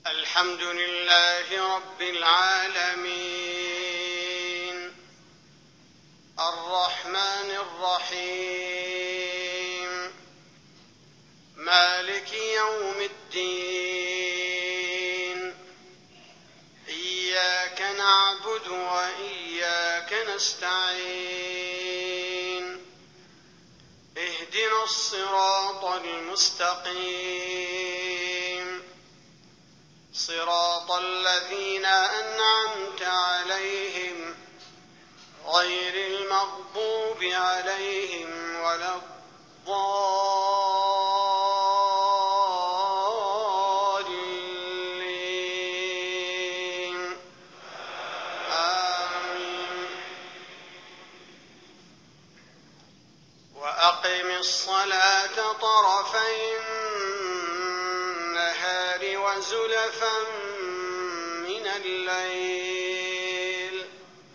الحمد لله رب العالمين الرحمن الرحيم مالك يوم الدين إياك نعبد وإياك نستعين اهدنا الصراط المستقيم صراط الذين أنعمت عليهم غير المغضوب عليهم ولا الضالين آمين. وأقم الصلاة طرفي النهار وزلفا من الليل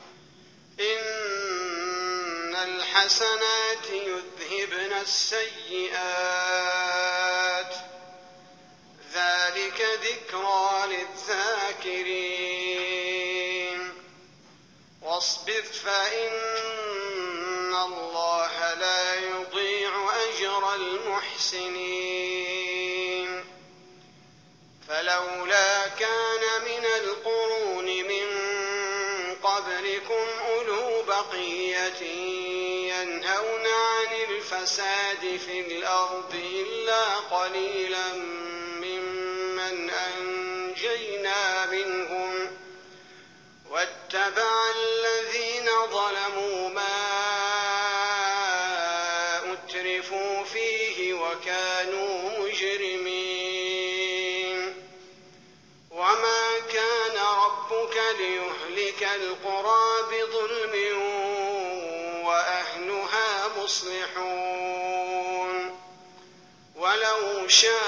إن الحسنات يذهبن السيئات ذلك ذكرى للذاكرين واصبر فإن الله لا يضيع أجر المحسنين فلولا كان من القرون من قبلكم أولو بقية ينهون عن الفساد في الأرض إلا قليلا ممن أنجينا منهم واتبع الذين ظلموا ما أترفوا فيه وكانوا مجرمين وما كان ربك ليهلك القرى بظلم وأهلها مصلحون ولو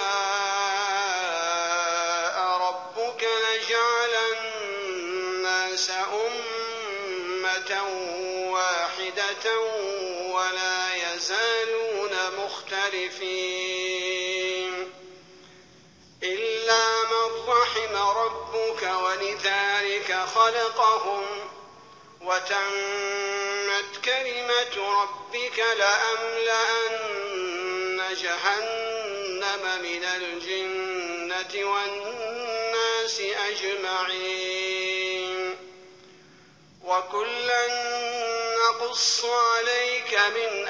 شاء ربك لجعل الناس أمة واحدة ولا يزالون مختلفين إلا من رحم ربك ولذلك خلقهم وتمت كلمة ربك لأملأن جهنم من الجنة والناس أجمعين وكلا نقص عليك من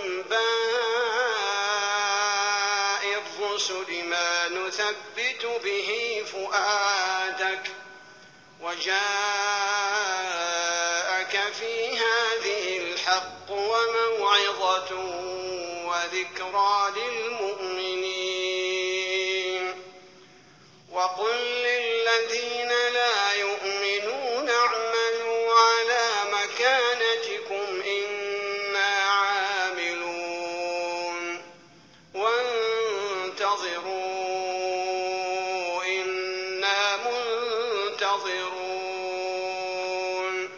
أنباء الرسل ما نثبت به فؤادك وجاءك في هذه الحق وموعظة وذكرى للمؤمنين وقل للذين لا يؤمنون اعملوا على مكانتكم إنا عاملون وانتظروا إنا منتظرون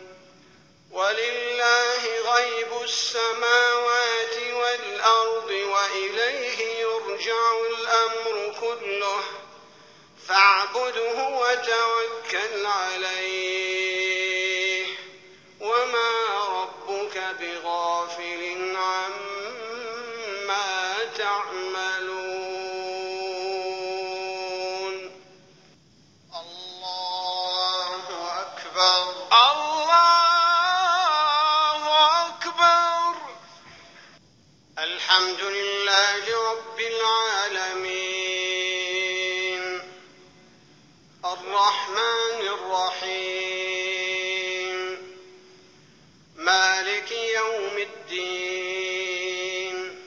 ولله غيب السماوات والأرض وإليه يرجع الأمر كله فاعبده وتوكل عليه وما ربك بغافل عما تعملون الله أكبر الله أكبر الحمد لله رب العالمين الرحمن الرحيم مالك يوم الدين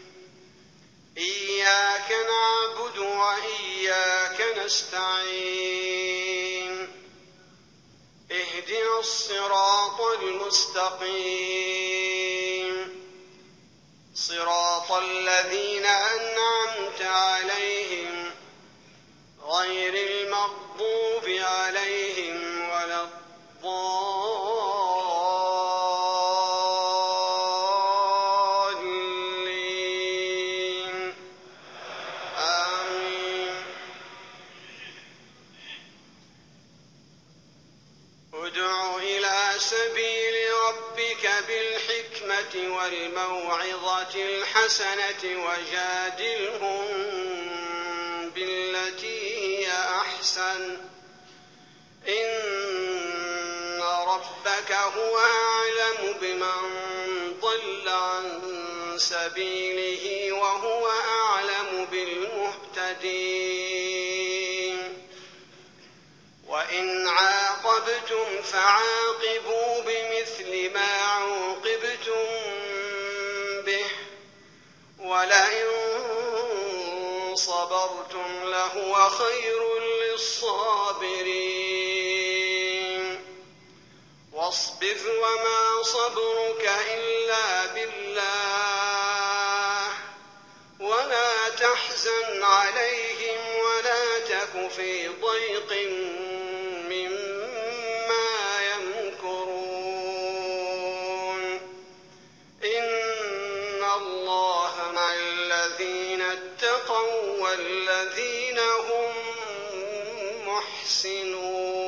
إياك نعبد وإياك نستعين اهدنا الصراط المستقيم صراط الذين أنعمت عليهم غير المغضوب عليهم ولا الضالين آمين. وَالْمَوْعِظَةِ الْحَسَنَةِ وَجَادِلْهُم بِالَّتِي هِيَ أَحْسَنُ ۚ إِنَّ رَبَّكَ هُوَ أَعْلَمُ بِمَن ضَلَّ عَن سَبِيلِهِ وَهُوَ أَعْلَمُ بِالْمُهْتَدِينَ وَإِنْ عَاقَبْتُمْ فَعَاقِبُوا بِمِثْلِ مَا عُوقِبْتُم بِهِ ۖ وَلَئِن صَبَرْتُمْ لَهُوَ خَيْرٌ لِّلصَّابِرِينَ وَاصْبِرْ وَمَا صَبْرُكَ إِلَّا بِاللَّهِ وَلَا تَحْزَنْ عَلَيْهِمْ وَلَا تَكُ فِي ضَيْقٍ مِّمَّا يَمْكُرُونَ إِنَّ اللَّهَ مَعَ الَّذِينَ اتَّقَوا وَّالَّذِينَ هُم مُّحْسِنُونَ